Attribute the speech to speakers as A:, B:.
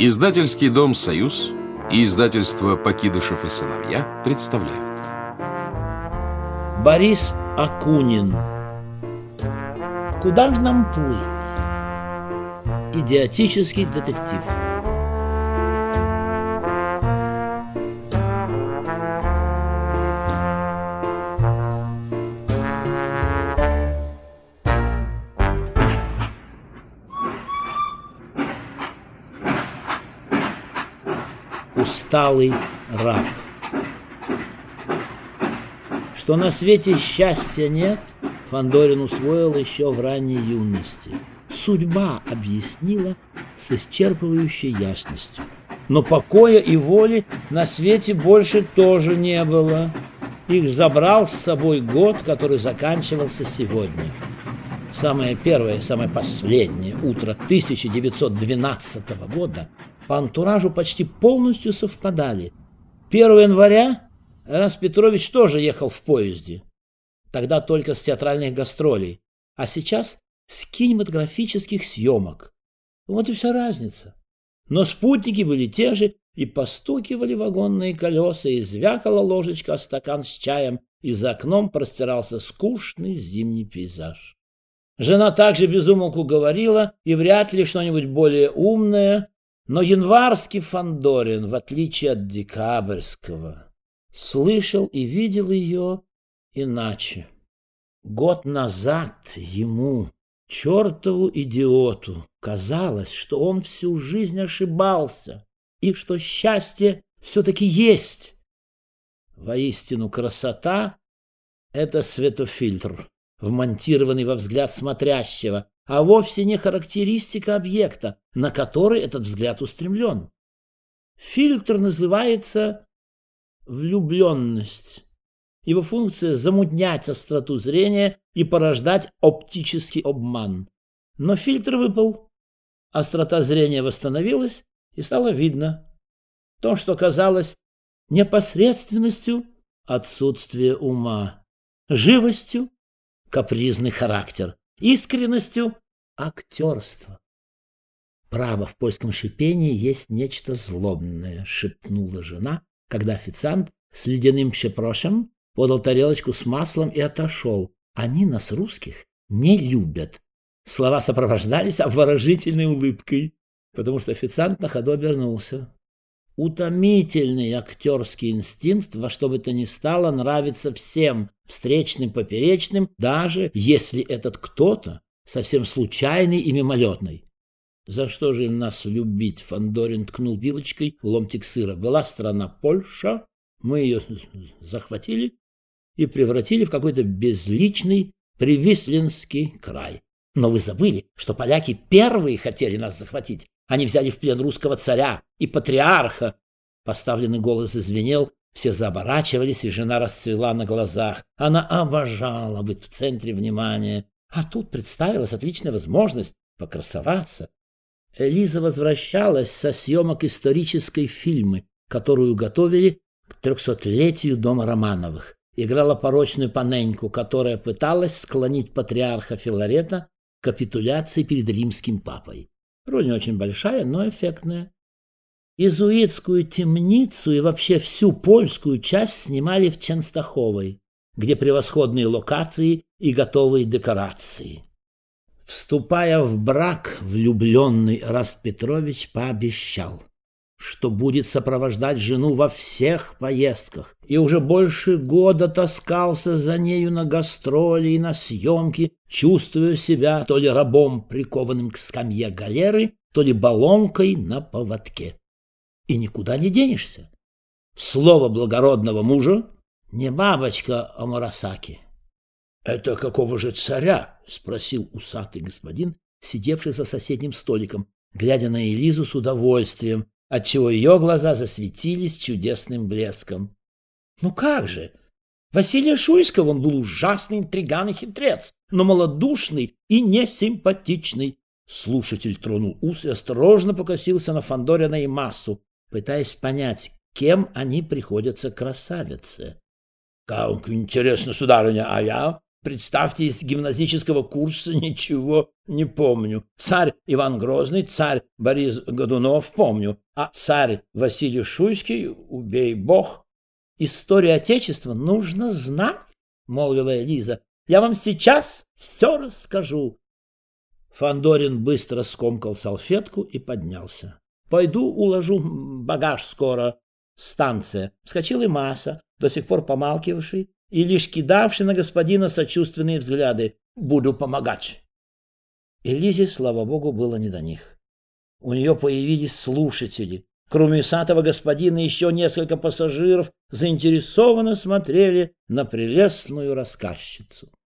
A: Издательский дом «Союз» и издательство «Покидышев и сыновья» представляют.
B: Борис Акунин. Куда же нам плыть? Идиотический детектив. Усталый раб. Что на свете счастья нет, Фандорин усвоил еще в ранней юности. Судьба объяснила с исчерпывающей ясностью. Но покоя и воли на свете больше тоже не было. Их забрал с собой год, который заканчивался сегодня. Самое первое, самое последнее утро 1912 года по антуражу почти полностью совпадали. 1 января Тарас Петрович тоже ехал в поезде. Тогда только с театральных гастролей, а сейчас с кинематографических съемок. Вот и вся разница. Но спутники были те же, и постукивали вагонные колеса, и звякала ложечка о стакан с чаем, и за окном простирался скучный зимний пейзаж. Жена также без умолку говорила, и вряд ли что-нибудь более умное, но январский Фандорин, в отличие от декабрьского, слышал и видел ее иначе. Год назад ему, чертову идиоту, казалось, что он всю жизнь ошибался и что счастье все-таки есть. Воистину, красота — это светофильтр, вмонтированный во взгляд смотрящего, а вовсе не характеристика объекта, на который этот взгляд устремлен. Фильтр называется влюбленность. Его функция — замутнять остроту зрения и порождать оптический обман. Но фильтр выпал, острота зрения восстановилась, и стало видно то, что казалось непосредственностью — отсутствие ума, живостью — капризный характер, искренностью — актерство. «Право, в польском шипении есть нечто злобное», — шепнула жена, когда официант с ледяным «препрошем» подал тарелочку с маслом и отошел. «Они нас, русских, не любят». Слова сопровождались обворожительной улыбкой, потому что официант на ходу обернулся. Утомительный актерский инстинкт во что бы то ни стало нравится всем, встречным, поперечным, даже если этот кто-то совсем случайный и мимолетный. За что же им нас любить? Фандорин ткнул вилочкой в ломтик сыра. Была страна Польша, мы ее захватили и превратили в какой-то безличный Привислинский край. Но вы забыли, что поляки первые хотели нас захватить. Они взяли в плен русского царя и патриарха. Поставленный голос зазвенел, все заоборачивались, и жена расцвела на глазах. Она обожала быть в центре внимания. А тут представилась отличная возможность покрасоваться. Лиза возвращалась со съемок исторической фильмы, которую готовили к 300-летию дома Романовых. Играла порочную паненьку, которая пыталась склонить патриарха Филарета к капитуляции перед римским папой. Роль не очень большая, но эффектная. Иезуитскую темницу и вообще всю польскую часть снимали в Ченстаховой, где превосходные локации и готовые декорации. Вступая в брак, влюбленный Раст Петрович пообещал, что будет сопровождать жену во всех поездках, и уже больше года таскался за нею на гастроли и на съемки, чувствуя себя то ли рабом, прикованным к скамье галеры, то ли баллонкой на поводке. И никуда не денешься. Слово благородного мужа — не бабочка Омурасаки. — Это какого же царя? — спросил усатый господин, сидевший за соседним столиком, глядя на Элизу с удовольствием, отчего ее глаза засветились чудесным блеском. — Ну как же! Василия Шуйского он был ужасный интриган и хитрец, но малодушный и несимпатичный. Слушатель тронул ус и осторожно покосился на Фандорина и Массу, пытаясь понять, кем они приходятся красавице. — Как интересно, сударыня, а я Представьте, из гимназического курса ничего не помню. Царь Иван Грозный, царь Борис Годунов помню, а царь Василий Шуйский, убей бог. Историю Отечества нужно знать, молвила Лиза. Я вам сейчас все расскажу. Фандорин быстро скомкал салфетку и поднялся. Пойду уложу багаж скоро. Станция. Вскочил и Маса, до сих пор помалкивавший и лишь кидавший на господина сочувственные взгляды. Буду помогать. И Лизе, слава богу, было не до них. У нее появились слушатели. Кроме усатого господина еще несколько пассажиров заинтересованно смотрели на прелестную рассказчицу.